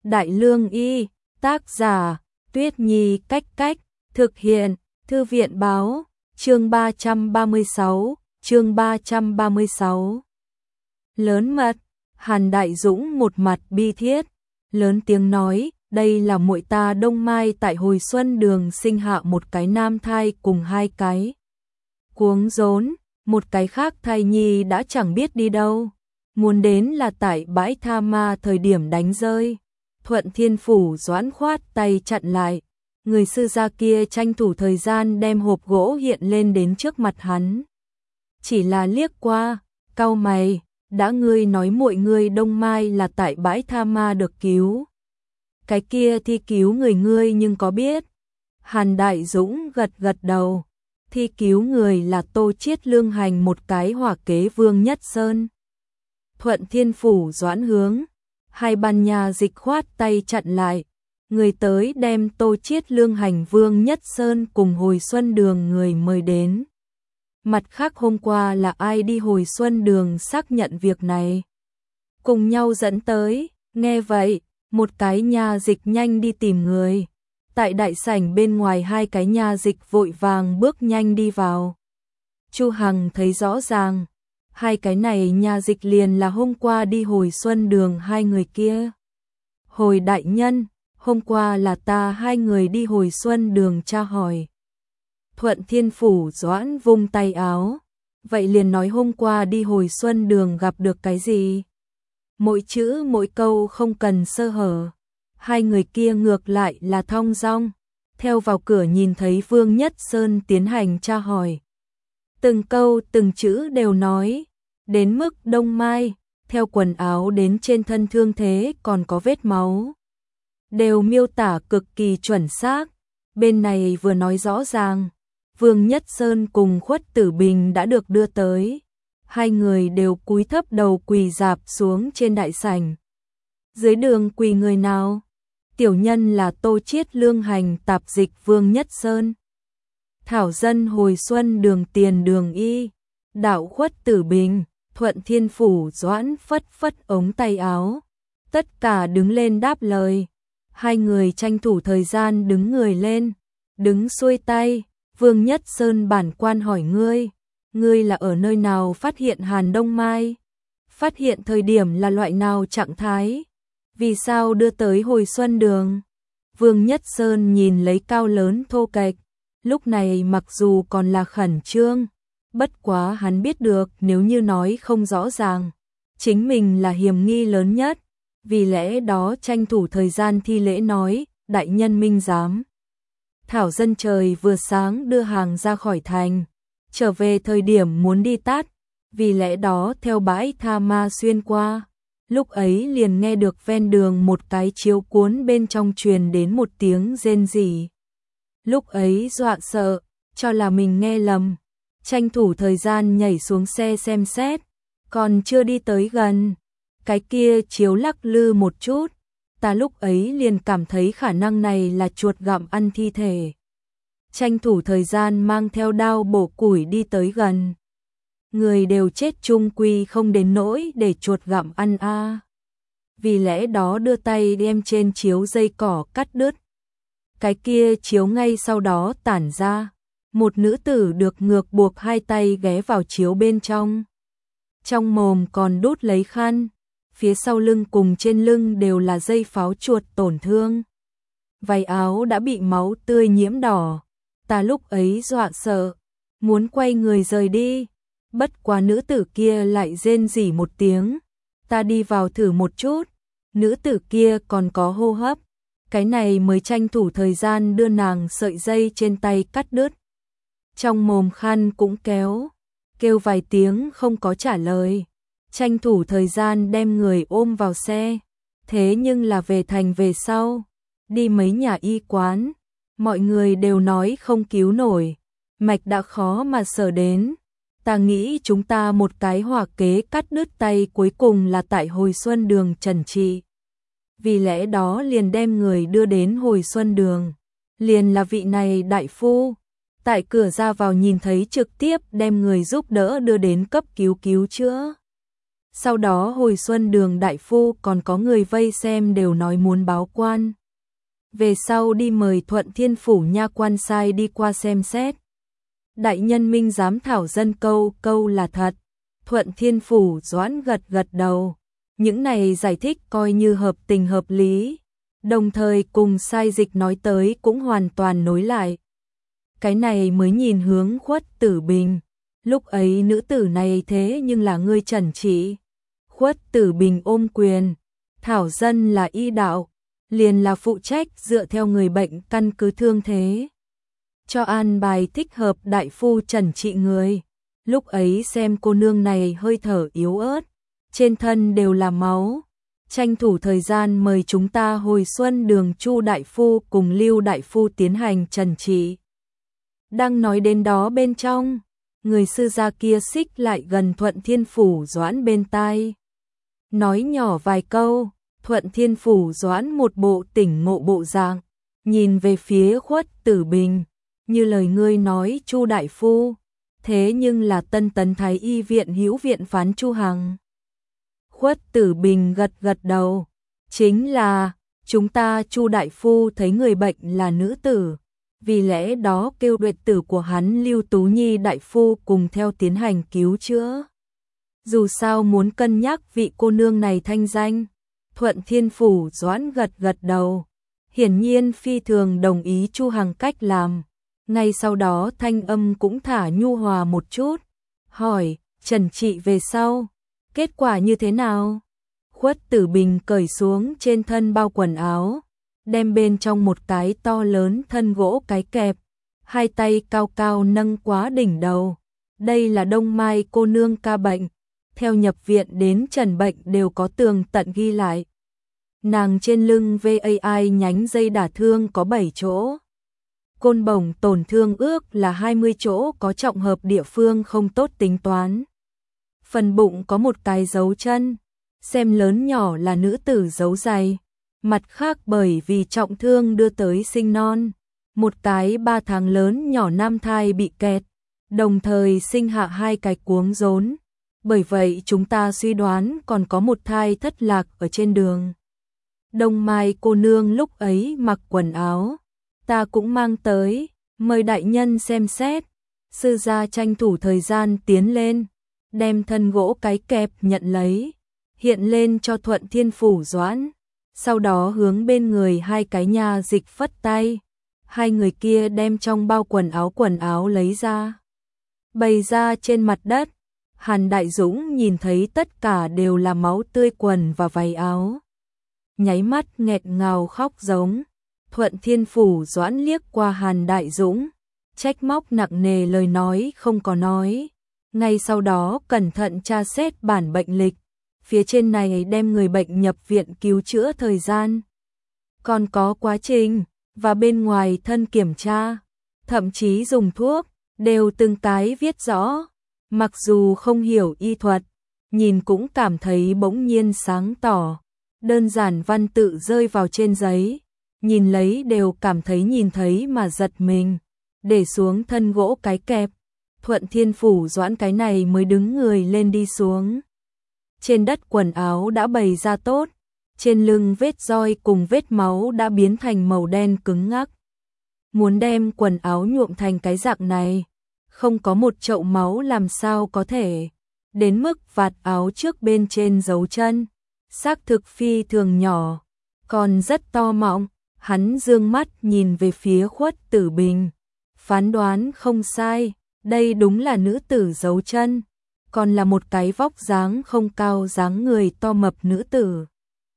Đại Lương Y, tác giả, Tuyết Nhi Cách Cách, thực hiện, Thư viện Báo, chương 336, chương 336. Lớn mật, Hàn Đại Dũng một mặt bi thiết, lớn tiếng nói, đây là muội ta Đông Mai tại hồi xuân đường sinh hạ một cái nam thai cùng hai cái cuống rốn, một cái khác thai nhi đã chẳng biết đi đâu, muốn đến là tại bãi Tha Ma thời điểm đánh rơi. Thuận Thiên Phủ Doãn khoát tay chặn lại, người sư gia kia tranh thủ thời gian đem hộp gỗ hiện lên đến trước mặt hắn. Chỉ là liếc qua, cau mày, đã ngươi nói muội ngươi Đông Mai là tại bãi Tha Ma được cứu. Cái kia thi cứu người ngươi nhưng có biết? Hàn Đại Dũng gật gật đầu, thi cứu người là Tô Chiết Lương hành một cái hỏa kế Vương Nhất Sơn. Thuận Thiên Phủ Doãn hướng, hai ban nhà dịch khoát tay chặn lại, người tới đem Tô Chiết Lương hành Vương Nhất Sơn cùng hồi xuân đường người mời đến. Mặt khác hôm qua là ai đi hồi xuân đường xác nhận việc này, cùng nhau dẫn tới. Nghe vậy, một cái nhà dịch nhanh đi tìm người. Tại đại sảnh bên ngoài hai cái nhà dịch vội vàng bước nhanh đi vào. Chu Hằng thấy rõ ràng, hai cái này nhà dịch liền là hôm qua đi hồi xuân đường hai người kia. Hồi đại nhân, hôm qua là ta hai người đi hồi xuân đường tra hỏi. Thuận Thiên Phủ Doãn vung tay áo, vậy liền nói hôm qua đi hồi xuân đường gặp được cái gì. Mỗi chữ mỗi câu không cần sơ hở. Hai người kia ngược lại là thong dong, theo vào cửa nhìn thấy Vương Nhất Sơn tiến hành tra hỏi. Từng câu từng chữ đều nói, đến mức Đông Mai, theo quần áo đến trên thân thương thế còn có vết máu. Đều miêu tả cực kỳ chuẩn xác, bên này vừa nói rõ ràng, Vương Nhất Sơn cùng Khuất Tử Bình đã được đưa tới. Hai người đều cúi thấp đầu quỳ rạp xuống trên đại sảnh. Dưới đường quỳ người nào? Tiểu nhân là Tô Chiết Lương hành tạp dịch Vương Nhất Sơn. Thảo dân hồi xuân đường tiền đường y. Đạo Khuất Tử Bình, Thuận Thiên Phủ Doãn phất phất ống tay áo. Tất cả đứng lên đáp lời. Hai người tranh thủ thời gian đứng người lên, đứng xuôi tay. Vương Nhất Sơn bản quan hỏi ngươi là ở nơi nào phát hiện Hàn Đông Mai? Phát hiện thời điểm là loại nào trạng thái? Vì sao đưa tới hồi xuân đường? Vương Nhất Sơn nhìn lấy cao lớn thô kệch, lúc này mặc dù còn là khẩn trương, bất quá hắn biết được nếu như nói không rõ ràng, chính mình là hiểm nghi lớn nhất, vì lẽ đó tranh thủ thời gian thi lễ nói, đại nhân minh giám. Thảo dân trời vừa sáng đưa hàng ra khỏi thành, trở về thời điểm muốn đi tát, vì lẽ đó theo bãi Tha Ma xuyên qua. Lúc ấy liền nghe được ven đường một cái chiếu cuốn bên trong truyền đến một tiếng rên rỉ. Lúc ấy dọa sợ, cho là mình nghe lầm, tranh thủ thời gian nhảy xuống xe xem xét, còn chưa đi tới gần. Cái kia chiếu lắc lư một chút, ta lúc ấy liền cảm thấy khả năng này là chuột gặm ăn thi thể. Tranh thủ thời gian mang theo đao bổ củi đi tới gần. Người đều chết chung quy không đến nỗi để chuột gặm ăn a. Vì lẽ đó đưa tay đem trên chiếu dây cỏ cắt đứt. Cái kia chiếu ngay sau đó tản ra. Một nữ tử được ngược buộc hai tay ghé vào chiếu bên trong. Trong mồm còn đút lấy khăn. Phía sau lưng cùng trên lưng đều là dây pháo chuột tổn thương. Váy áo đã bị máu tươi nhiễm đỏ. Ta lúc ấy dọa sợ, muốn quay người rời đi. Bất quá nữ tử kia lại rên rỉ một tiếng. Ta đi vào thử một chút. Nữ tử kia còn có hô hấp. Cái này mới tranh thủ thời gian đưa nàng sợi dây trên tay cắt đứt. Trong mồm khăn cũng kéo. Kêu vài tiếng không có trả lời. Tranh thủ thời gian đem người ôm vào xe. Thế nhưng là về thành về sau. Đi mấy nhà y quán. Mọi người đều nói không cứu nổi. Mạch đã khó mà sở đến. Ta nghĩ chúng ta một cái hỏa kế cắt đứt tay cuối cùng là tại hồi xuân đường trần trị. Vì lẽ đó liền đem người đưa đến hồi xuân đường. Liền là vị này đại phu. Tại cửa ra vào nhìn thấy trực tiếp đem người giúp đỡ đưa đến cấp cứu cứu chữa. Sau đó hồi xuân đường đại phu còn có người vây xem đều nói muốn báo quan. Về sau đi mời Thuận Thiên Phủ nha quan sai đi qua xem xét. Đại nhân minh giám thảo dân câu là thật. Thuận Thiên Phủ Doãn gật gật đầu. Những này giải thích coi như hợp tình hợp lý. Đồng thời cùng sai dịch nói tới cũng hoàn toàn nối lại. Cái này mới nhìn hướng Khuất Tử Bình. Lúc ấy nữ tử này thế nhưng là ngươi Trần Trị. Khuất Tử Bình ôm quyền. Thảo dân là y đạo. Liền là phụ trách dựa theo người bệnh căn cứ thương thế. Cho an bài thích hợp đại phu Trần Trị người. Lúc ấy xem cô nương này hơi thở yếu ớt. Trên thân đều là máu. Tranh thủ thời gian mời chúng ta hồi xuân đường Chu đại phu cùng Lưu đại phu tiến hành trần trị. Đang nói đến đó bên trong, người sư gia kia xích lại gần Thuận Thiên Phủ Doãn bên tai. Nói nhỏ vài câu, Thuận Thiên Phủ Doãn một bộ tỉnh ngộ bộ dạng, nhìn về phía Khuất Tử Bình, như lời ngươi nói Chu đại phu, thế nhưng là Tân Tấn Thái Y viện hữu viện phán Chu Hằng. Khuất Tử Bình gật gật đầu, chính là, chúng ta Chu đại phu thấy người bệnh là nữ tử, vì lẽ đó kêu đệ tử của hắn Lưu Tú Nhi đại phu cùng theo tiến hành cứu chữa. Dù sao muốn cân nhắc vị cô nương này thanh danh, Thuận Thiên Phủ Doãn gật gật đầu, hiển nhiên phi thường đồng ý Chu Hằng cách làm. Ngay sau đó thanh âm cũng thả nhu hòa một chút, hỏi, trần trị về sau, kết quả như thế nào? Khuất Tử Bình cởi xuống trên thân bao quần áo, đem bên trong một cái to lớn thân gỗ cái kẹp, hai tay cao cao nâng quá đỉnh đầu. Đây là Đông Mai cô nương ca bệnh, theo nhập viện đến trần bệnh đều có tường tận ghi lại. Nàng trên lưng VAI nhánh dây đả thương có 7 chỗ. Côn bổng tổn thương ước là 20 chỗ, có trọng hợp địa phương không tốt tính toán. Phần bụng có một cái dấu chân, xem lớn nhỏ là nữ tử dấu dày. Mặt khác bởi vì trọng thương đưa tới sinh non, một cái 3 tháng lớn nhỏ nam thai bị kẹt, đồng thời sinh hạ 2 cái cuống rốn. Bởi vậy chúng ta suy đoán còn có một thai thất lạc ở trên đường. Đông Mai cô nương lúc ấy mặc quần áo, ta cũng mang tới, mời đại nhân xem xét. Sư gia tranh thủ thời gian tiến lên, đem thân gỗ cái kẹp nhận lấy, hiện lên cho Thuận Thiên Phủ Doãn. Sau đó hướng bên người hai cái nha dịch phất tay, hai người kia đem trong bao quần áo lấy ra, bày ra trên mặt đất. Hàn Đại Dũng nhìn thấy tất cả đều là máu tươi quần và váy áo, nháy mắt nghẹt ngào khóc giống. Thuận Thiên Phủ Doãn liếc qua Hàn Đại Dũng, trách móc nặng nề lời nói không có nói, ngay sau đó cẩn thận tra xét bản bệnh lịch. Phía trên này đem người bệnh nhập viện cứu chữa thời gian, còn có quá trình, và bên ngoài thân kiểm tra, thậm chí dùng thuốc, đều từng cái viết rõ. Mặc dù không hiểu y thuật, nhìn cũng cảm thấy bỗng nhiên sáng tỏ. Đơn giản văn tự rơi vào trên giấy, nhìn lấy đều cảm thấy nhìn thấy mà giật mình. Để xuống thân gỗ cái kẹp, Thuận Thiên Phủ Doãn cái này mới đứng người lên đi xuống. Trên đất quần áo đã bày ra tốt, trên lưng vết roi cùng vết máu đã biến thành màu đen cứng ngắc. Muốn đem quần áo nhuộm thành cái dạng này, không có một chậu máu làm sao có thể. Đến mức vạt áo trước bên trên dấu chân, xác thực phi thường nhỏ, còn rất to mọng. Hắn dương mắt nhìn về phía Khuất Tử Bình, phán đoán không sai, đây đúng là nữ tử dấu chân, còn là một cái vóc dáng không cao dáng người to mập nữ tử.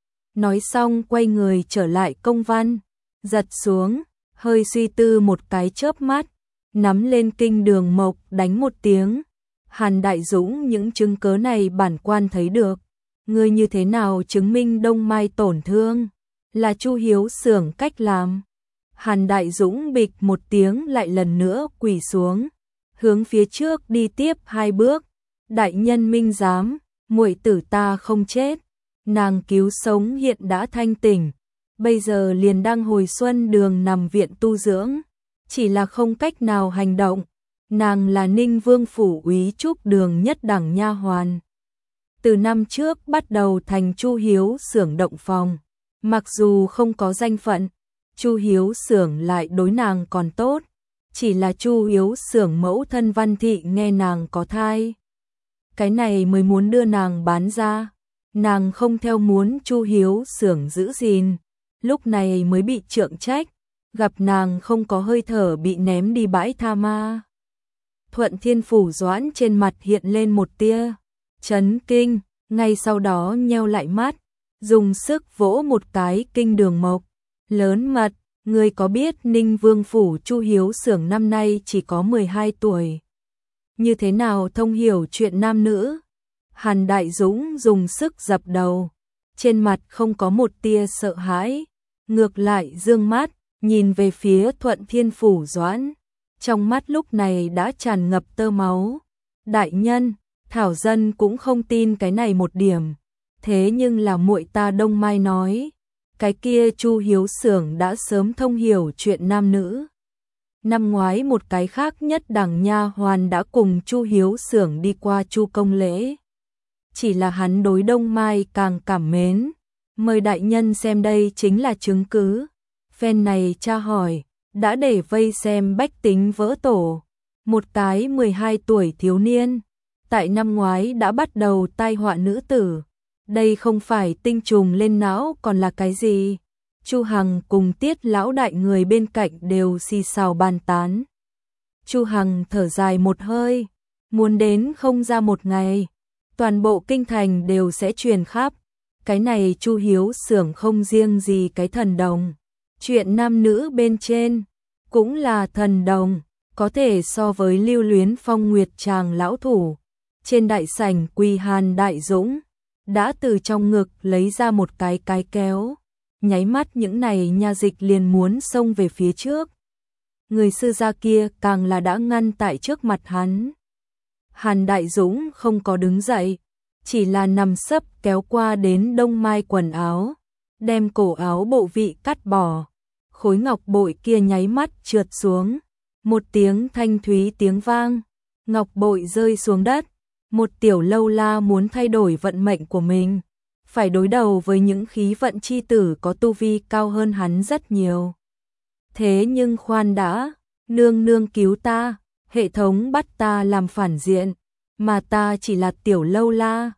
Nói xong quay người trở lại công văn, giật xuống, hơi suy tư một cái chớp mắt, nắm lên kinh đường mộc đánh một tiếng. Hàn Đại Dũng, những chứng cớ này bản quan thấy được, ngươi như thế nào chứng minh Đông Mai tổn thương là Chu Hiếu xưởng cách làm? Hàn Đại Dũng bịch một tiếng lại lần nữa quỳ xuống, hướng phía trước đi tiếp 2 bước. Đại nhân minh giám, muội tử ta không chết, nàng cứu sống hiện đã thanh tỉnh, bây giờ liền đang hồi xuân đường nằm viện tu dưỡng, chỉ là không cách nào hành động. Nàng là Ninh Vương phủ úy Trúc đường nhất đẳng nha hoàn, từ năm trước bắt đầu thành Chu Hiếu Xưởng động phòng. Mặc dù không có danh phận, Chu Hiếu Xưởng lại đối nàng còn tốt. Chỉ là Chu Hiếu Xưởng mẫu thân Văn Thị nghe nàng có thai. Cái này mới muốn đưa nàng bán ra. Nàng không theo muốn Chu Hiếu Xưởng giữ gìn. Lúc này mới bị trượng trách. Gặp nàng không có hơi thở bị ném đi bãi tha ma. Thuận Thiên Phủ Doãn trên mặt hiện lên một tia chấn kinh, ngay sau đó nheo lại mắt, dùng sức vỗ một cái kinh Đường Mộc. Lớn mật, ngươi có biết Ninh Vương Phủ Chu Hiếu Xưởng năm nay chỉ có 12 tuổi. Như thế nào thông hiểu chuyện nam nữ? Hàn Đại Dũng dùng sức dập đầu, trên mặt không có một tia sợ hãi, ngược lại dương mắt, nhìn về phía Thuận Thiên Phủ Doãn. Trong mắt lúc này đã tràn ngập tơ máu. Đại nhân, Thảo Dân cũng không tin cái này một điểm. Thế nhưng là muội ta Đông Mai nói, cái kia Chu Hiếu Xưởng đã sớm thông hiểu chuyện nam nữ. Năm ngoái một cái khác nhất đẳng nha hoàn đã cùng Chu Hiếu Xưởng đi qua Chu công lễ. Chỉ là hắn đối Đông Mai càng cảm mến. Mời đại nhân xem đây chính là chứng cứ. Phen này tra hỏi, đã để vây xem bách tính vỡ tổ. Một cái 12 tuổi thiếu niên, tại năm ngoái đã bắt đầu tai họa nữ tử. Đây không phải tinh trùng lên não còn là cái gì? Chu Hằng cùng Tiết lão đại người bên cạnh đều xì xào bàn tán. Chu Hằng thở dài một hơi, muốn đến không ra một ngày, toàn bộ kinh thành đều sẽ truyền khắp. Cái này Chu Hiếu Xưởng không riêng gì cái thần đồng, chuyện nam nữ bên trên cũng là thần đồng, có thể so với Lưu Luyến Phong Nguyệt Tràng lão thủ. Trên đại sảnh quỳ Hàn Đại Dũng đã từ trong ngực lấy ra một cái kéo, nháy mắt những này nha dịch liền muốn xông về phía trước. Người sư gia kia càng là đã ngăn tại trước mặt hắn. Hàn Đại Dũng không có đứng dậy, chỉ là nằm sấp kéo qua đến Đông Mai quần áo, đem cổ áo bộ vị cắt bỏ. Khối ngọc bội kia nháy mắt trượt xuống, một tiếng thanh thúy tiếng vang, ngọc bội rơi xuống đất. Một tiểu lâu la muốn thay đổi vận mệnh của mình, phải đối đầu với những khí vận chi tử có tu vi cao hơn hắn rất nhiều. Thế nhưng khoan đã, nương nương cứu ta, hệ thống bắt ta làm phản diện, mà ta chỉ là tiểu lâu la,